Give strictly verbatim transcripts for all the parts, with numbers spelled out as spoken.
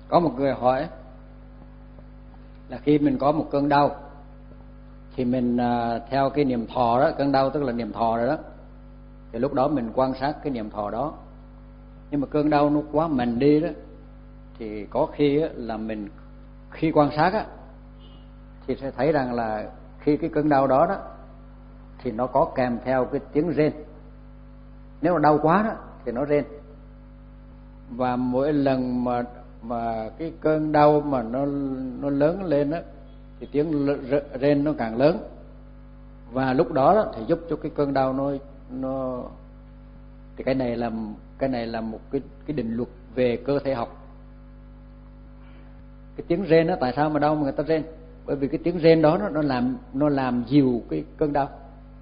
Có một người hỏi là khi mình có một cơn đau thì mình theo cái niệm thọ đó, cơn đau tức là niệm thọ rồi đó, thì lúc đó mình quan sát cái niệm thọ đó. Nhưng mà cơn đau nó quá mạnh đi đó, thì có khi là mình khi quan sát á thì sẽ thấy rằng là khi cái cơn đau đó đó thì nó có kèm theo cái tiếng rên. Nếu mà đau quá đó thì nó rên, và mỗi lần mà mà cái cơn đau mà nó nó lớn lên á thì tiếng rên nó càng lớn, và lúc đó, đó thì giúp cho cái cơn đau nó nó thì cái này là cái này là một cái cái định luật về cơ thể học. Cái tiếng rên đó, tại sao mà đau mà người ta rên? Bởi vì cái tiếng rên đó nó, nó làm nó làm dịu cái cơn đau.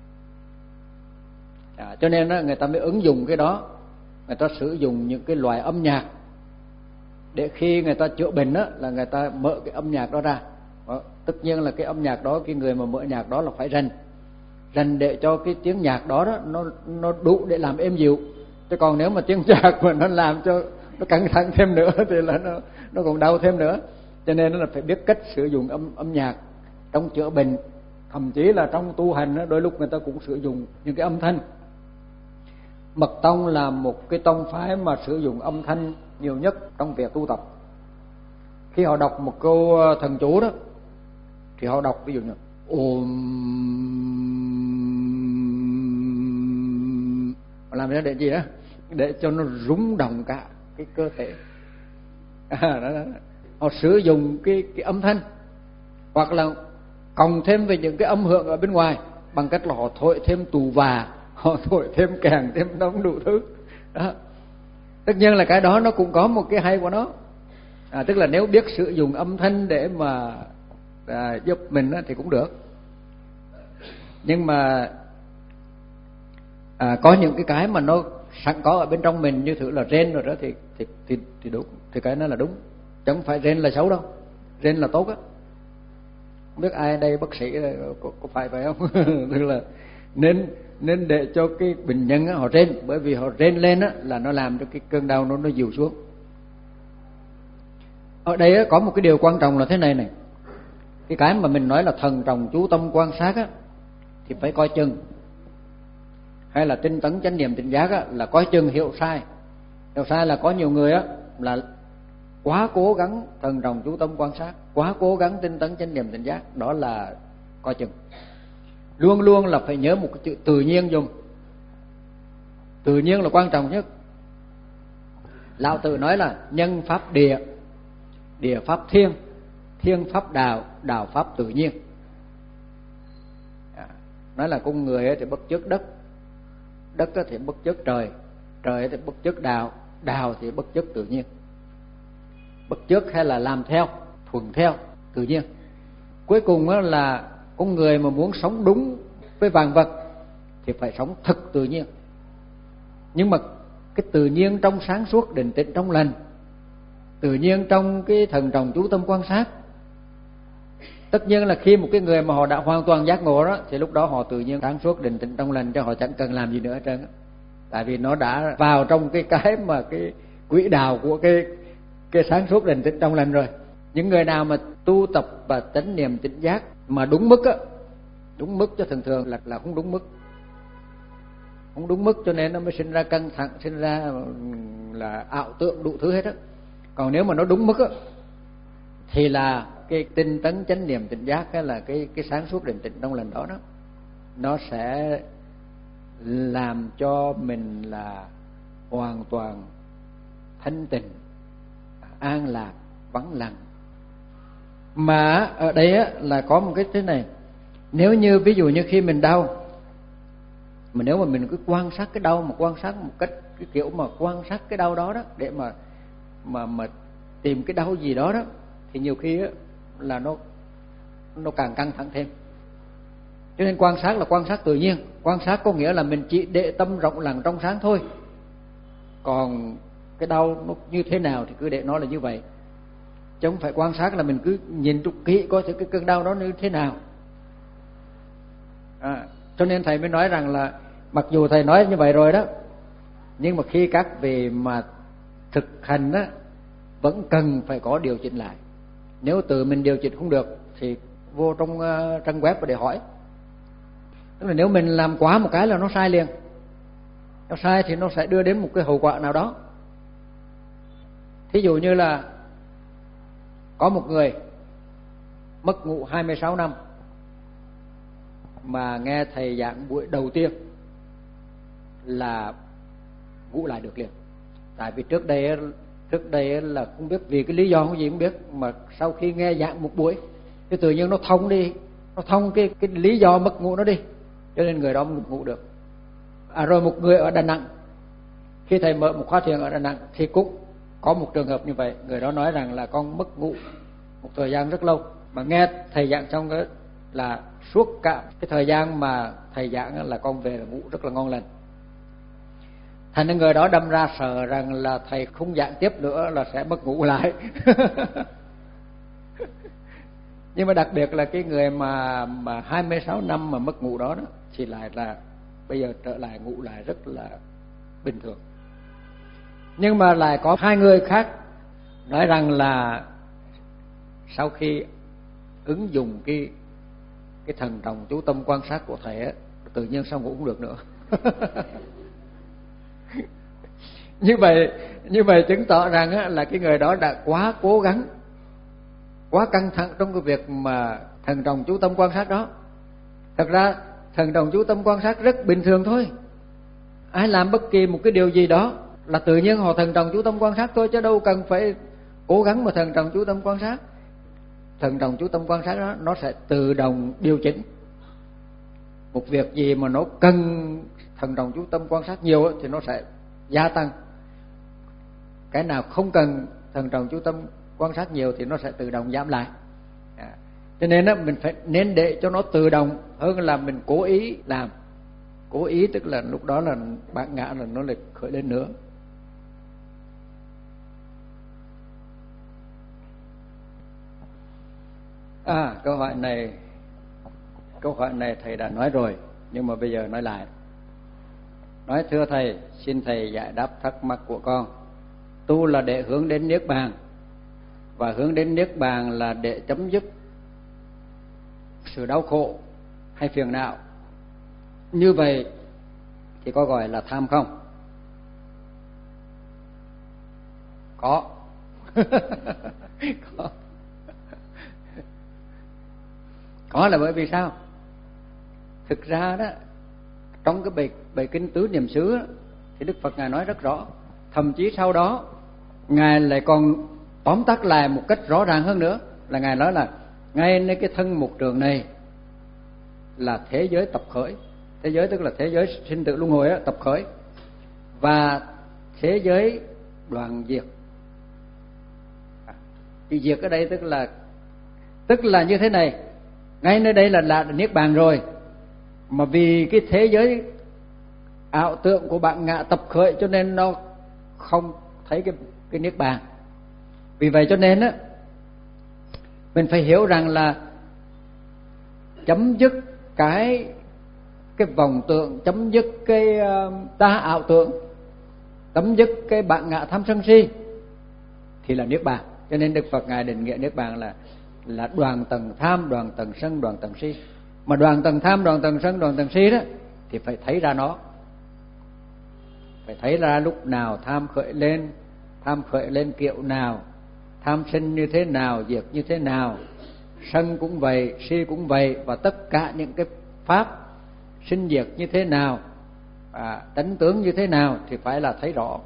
À, cho nên đó, người ta mới ứng dụng cái đó, người ta sử dụng những cái loại âm nhạc để khi người ta chữa bệnh đó, là người ta mở cái âm nhạc đó ra. Đó, tất nhiên là cái âm nhạc đó, cái người mà mở nhạc đó là phải rành rành để cho cái tiếng nhạc đó, đó nó nó đủ để làm êm dịu. Chứ còn nếu mà tiếng nhạc mà nó làm cho nó căng thẳng thêm nữa thì là nó nó còn đau thêm nữa. Cho nên là phải biết cách sử dụng âm âm nhạc trong chữa bệnh, thậm chí là trong tu hành đó, đôi lúc người ta cũng sử dụng những cái âm thanh. Mật tông là một cái tông phái mà sử dụng âm thanh nhiều nhất trong việc tu tập. Khi họ đọc một câu thần chú đó thì họ đọc ví dụ như ôm, làm ra để gì đó, để cho nó rung động cả cái cơ thể. À, đó, đó. Họ sử dụng cái cái âm thanh, hoặc là cộng thêm về những cái âm hưởng ở bên ngoài bằng cách là họ thổi thêm tù và, họ thổi thêm kèn, thêm đống đủ thứ đó. Tất nhiên là cái đó nó cũng có một cái hay của nó, à, tức là nếu biết sử dụng âm thanh để mà à, giúp mình thì cũng được. Nhưng mà à, có những cái cái mà nó sẵn có ở bên trong mình, như thử là rên rồi đó thì thì thì, thì đúng, thì cái đó là đúng, chứ không phải rên là xấu đâu, rên là tốt á. Không biết ai đây bác sĩ có, có phải phải không? Tức là nên nên để cho cái bệnh nhân á, họ rên, bởi vì họ rên lên á, là nó làm cho cái cơn đau nó nó dịu xuống. Ở đây á, có một cái điều quan trọng là thế này này, cái cái mà mình nói là thần trọng chú tâm quan sát á, thì phải coi chừng, hay là tinh tấn chánh niệm tỉnh giác á, là coi chừng hiểu sai. Hiểu sai là có nhiều người á là quá cố gắng thần trọng chú tâm quan sát, quá cố gắng tinh tấn chánh niệm tỉnh giác, đó là coi chừng. Luôn luôn là phải nhớ một cái chữ tự nhiên dùng. Tự nhiên là quan trọng nhất. Lão Tử nói là nhân pháp địa, địa pháp thiên, thiên pháp đạo, đạo pháp tự nhiên. Nói là con người thì bất chấp đất, đất thì bất chấp trời, trời thì bất chấp đạo, đạo thì bất chấp tự nhiên. Bất chấp hay là làm theo, thuận theo tự nhiên. Cuối cùng là con người mà muốn sống đúng với vạn vật thì phải sống thực tự nhiên. Nhưng mà cái tự nhiên trong sáng suốt, định tĩnh, trong lành, tự nhiên trong cái thần trọng chú tâm quan sát. Tất nhiên là khi một cái người mà họ đã hoàn toàn giác ngộ đó, thì lúc đó họ tự nhiên sáng suốt, định tĩnh, trong lành, cho họ chẳng cần làm gì nữa hết trơn. Tại vì nó đã vào trong cái cái mà cái quỹ đạo của cái cái sáng suốt, định tĩnh, trong lành rồi. Những người nào mà tu tập và chánh niệm tỉnh giác mà đúng mức á, đúng mức, cho thường thường là là không đúng mức, không đúng mức, cho nên nó mới sinh ra căng thẳng, sinh ra là ảo tượng đủ thứ hết á. Còn nếu mà nó đúng mức á thì là cái tinh tấn chánh niệm tỉnh giác, cái là cái cái sáng suốt định tĩnh trong lành đó đó, nó sẽ làm cho mình là hoàn toàn thanh tịnh, an lạc, vắng lặng. Mà ở đây á, là có một cái thế này, nếu như ví dụ như khi mình đau, mà nếu mà mình cứ quan sát cái đau, mà quan sát một cách cái kiểu mà quan sát cái đau đó đó để mà mà mà tìm cái đau gì đó đó, thì nhiều khi á, là nó nó càng căng thẳng thêm. Cho nên quan sát là quan sát tự nhiên. Quan sát có nghĩa là mình chỉ để tâm rộng lặng trong sáng thôi. Còn cái đau nó như thế nào thì cứ để nó là như vậy, chứ không phải quan sát là mình cứ nhìn trục kỹ coi thử cái cơn đau đó như thế nào. À, cho nên thầy mới nói rằng là mặc dù thầy nói như vậy rồi đó, nhưng mà khi các vị mà thực hành á, vẫn cần phải có điều chỉnh lại. Nếu tự mình điều chỉnh không được thì vô trong uh, trang web để hỏi. Tức là nếu mình làm quá một cái là nó sai liền. Nó sai thì nó sẽ đưa đến một cái hậu quả nào đó. Thí dụ như là có một người mất ngủ hai mươi sáu năm mà nghe thầy giảng buổi đầu tiên là ngủ lại được liền. Tại vì trước đây trước đây là không biết vì cái lý do gì không biết, mà sau khi nghe giảng một buổi thì tự nhiên nó thông đi, nó thông cái cái lý do mất ngủ nó đi, cho nên người đó ngủ được. À rồi một người ở Đà Nẵng, khi thầy mở một khóa thiền ở Đà Nẵng thì cũng có một trường hợp như vậy. Người đó nói rằng là con mất ngủ một thời gian rất lâu, mà nghe thầy giảng xong đó là suốt cả cái thời gian mà thầy giảng là con về là ngủ rất là ngon lành. Thành nên người đó đâm ra sợ rằng là thầy không giảng tiếp nữa là sẽ mất ngủ lại. Nhưng mà đặc biệt là cái người mà mà hai mươi sáu năm mà mất ngủ đó, đó thì lại là bây giờ trở lại ngủ lại rất là bình thường. Nhưng mà lại có hai người khác nói rằng là sau khi ứng dụng cái cái thần trọng chú tâm quan sát của thầy ấy, tự nhiên sao ngủ không được nữa. Như vậy như vậy chứng tỏ rằng á, là cái người đó đã quá cố gắng, quá căng thẳng trong cái việc mà thần trọng chú tâm quan sát đó. Thật ra thần trọng chú tâm quan sát rất bình thường thôi. Ai làm bất kỳ một cái điều gì đó là tự nhiên họ thần trọng chú tâm quan sát thôi, chứ đâu cần phải cố gắng mà thần trọng chú tâm quan sát. Thần trọng chú tâm quan sát đó nó sẽ tự động điều chỉnh. Một việc gì mà nó cần thần trọng chú tâm quan sát nhiều thì nó sẽ gia tăng. Cái nào không cần thần trọng chú tâm quan sát nhiều thì nó sẽ tự động giảm lại. À, cho nên đó, mình phải nên để cho nó tự động hơn là mình cố ý làm. Cố ý tức là lúc đó là bản ngã là nó lại khởi lên nữa. À, câu hỏi này câu hỏi này thầy đã nói rồi, nhưng mà bây giờ nói lại. Nói thưa thầy, xin thầy giải đáp thắc mắc của con. Tu là để hướng đến niết bàn, và hướng đến niết bàn là để chấm dứt sự đau khổ hay phiền não. Như vậy thì có gọi là tham không? Có. Có. Có là bởi vì sao? Thực ra đó, trong cái bài, bài kinh Tứ Niệm xứ thì Đức Phật Ngài nói rất rõ. Thậm chí sau đó Ngài lại còn tóm tắt lại một cách rõ ràng hơn nữa, là Ngài nói là ngay nơi cái thân một trường này là thế giới tập khởi. Thế giới tức là thế giới sinh tử luân hồi đó, tập khởi. Và thế giới đoạn diệt. Thì diệt ở đây tức là tức là như thế này, ngay nơi đây là là niết bàn rồi, mà vì cái thế giới ảo tưởng của bạn ngạ tập khởi cho nên nó không thấy cái cái niết bàn. Vì vậy cho nên á, mình phải hiểu rằng là chấm dứt cái cái vọng tưởng, chấm dứt cái uh, ta ảo tưởng, chấm dứt cái bạn ngạ tham sân si thì là niết bàn. Cho nên Đức Phật Ngài định nghĩa niết bàn là là đoạn tầng tham, đoạn tầng sân, đoạn tầng si. Mà đoạn tầng tham, đoạn tầng sân, đoạn tầng si đó thì phải thấy ra nó. Phải thấy ra lúc nào tham khởi lên, tham khởi lên kiểu nào, tham sinh như thế nào, diệt như thế nào, sân cũng vậy, si cũng vậy, và tất cả những cái pháp sinh diệt như thế nào, à, tánh tướng như thế nào thì phải là thấy rõ.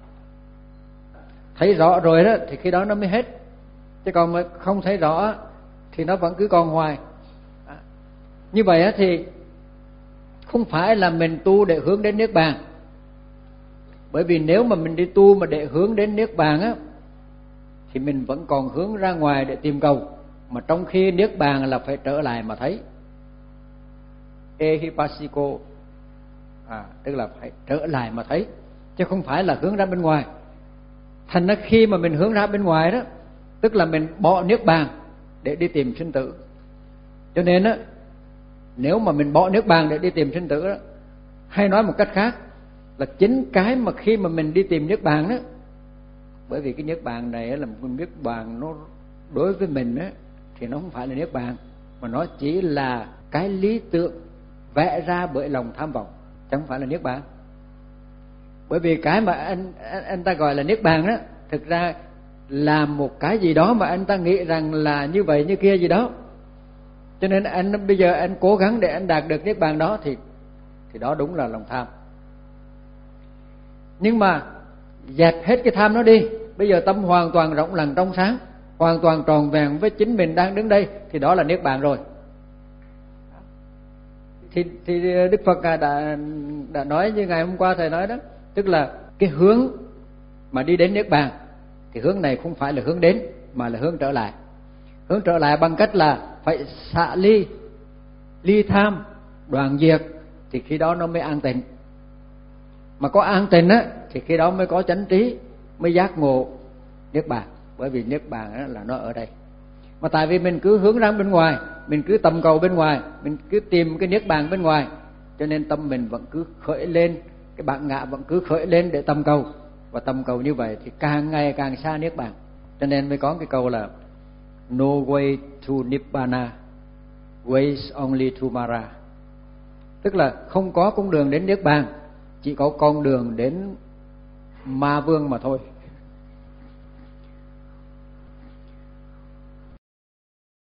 Thấy rõ rồi đó thì khi đó nó mới hết. Chứ còn mà không thấy rõ thì nó vẫn cứ còn hoài. À, như vậy thì không phải là mình tu để hướng đến niết bàn. Bởi vì nếu mà mình đi tu mà để hướng đến niết bàn á, thì mình vẫn còn hướng ra ngoài để tìm cầu. Mà trong khi niết bàn là phải trở lại mà thấy. Ehipassiko, à, tức là phải trở lại mà thấy, chứ không phải là hướng ra bên ngoài. Thành ra khi mà mình hướng ra bên ngoài đó, tức là mình bỏ niết bàn để đi tìm sinh tử. Cho nên á, nếu mà mình bỏ niết bàn để đi tìm sinh tử đó, hay nói một cách khác là chính cái mà khi mà mình đi tìm niết bàn đó Bởi vì cái niết bàn này là một cái niết bàn nó đối với mình á thì nó không phải là niết bàn, mà nó chỉ là cái lý tưởng vẽ ra bởi lòng tham vọng, chứ không phải là niết bàn. Bởi vì cái mà anh anh ta gọi là niết bàn đó thực ra là một cái gì đó mà anh ta nghĩ rằng là như vậy như kia gì đó. Cho nên anh bây giờ anh cố gắng để anh đạt được niết bàn đó thì thì đó đúng là lòng tham. Nhưng mà dẹp hết cái tham nó đi, bây giờ tâm hoàn toàn rộng lặng trong sáng, hoàn toàn tròn vẹn với chính mình đang đứng đây, thì đó là niết bàn rồi. Thì, thì Đức Phật đã đã nói như ngày hôm qua thầy nói đó, tức là cái hướng mà đi đến niết bàn thì hướng này không phải là hướng đến mà là hướng trở lại. Hướng trở lại bằng cách là phải xả ly, ly tham, đoạn diệt, thì khi đó nó mới an tịnh. Mà có an tịnh á thì khi đó mới có chánh trí, mới giác ngộ niết bàn. Bởi vì niết bàn á là nó ở đây. Mà tại vì mình cứ hướng ra bên ngoài, mình cứ tầm cầu bên ngoài, mình cứ tìm cái niết bàn bên ngoài, cho nên tâm mình vẫn cứ khởi lên, cái bản ngã vẫn cứ khởi lên để tầm cầu. Và tầm cầu như vậy thì càng ngày càng xa niết bàn. Cho nên mới có cái câu là no way to Nibbana, ways only to Mara. Tức là không có con đường đến niết bàn, chỉ có con đường đến ma vương mà thôi.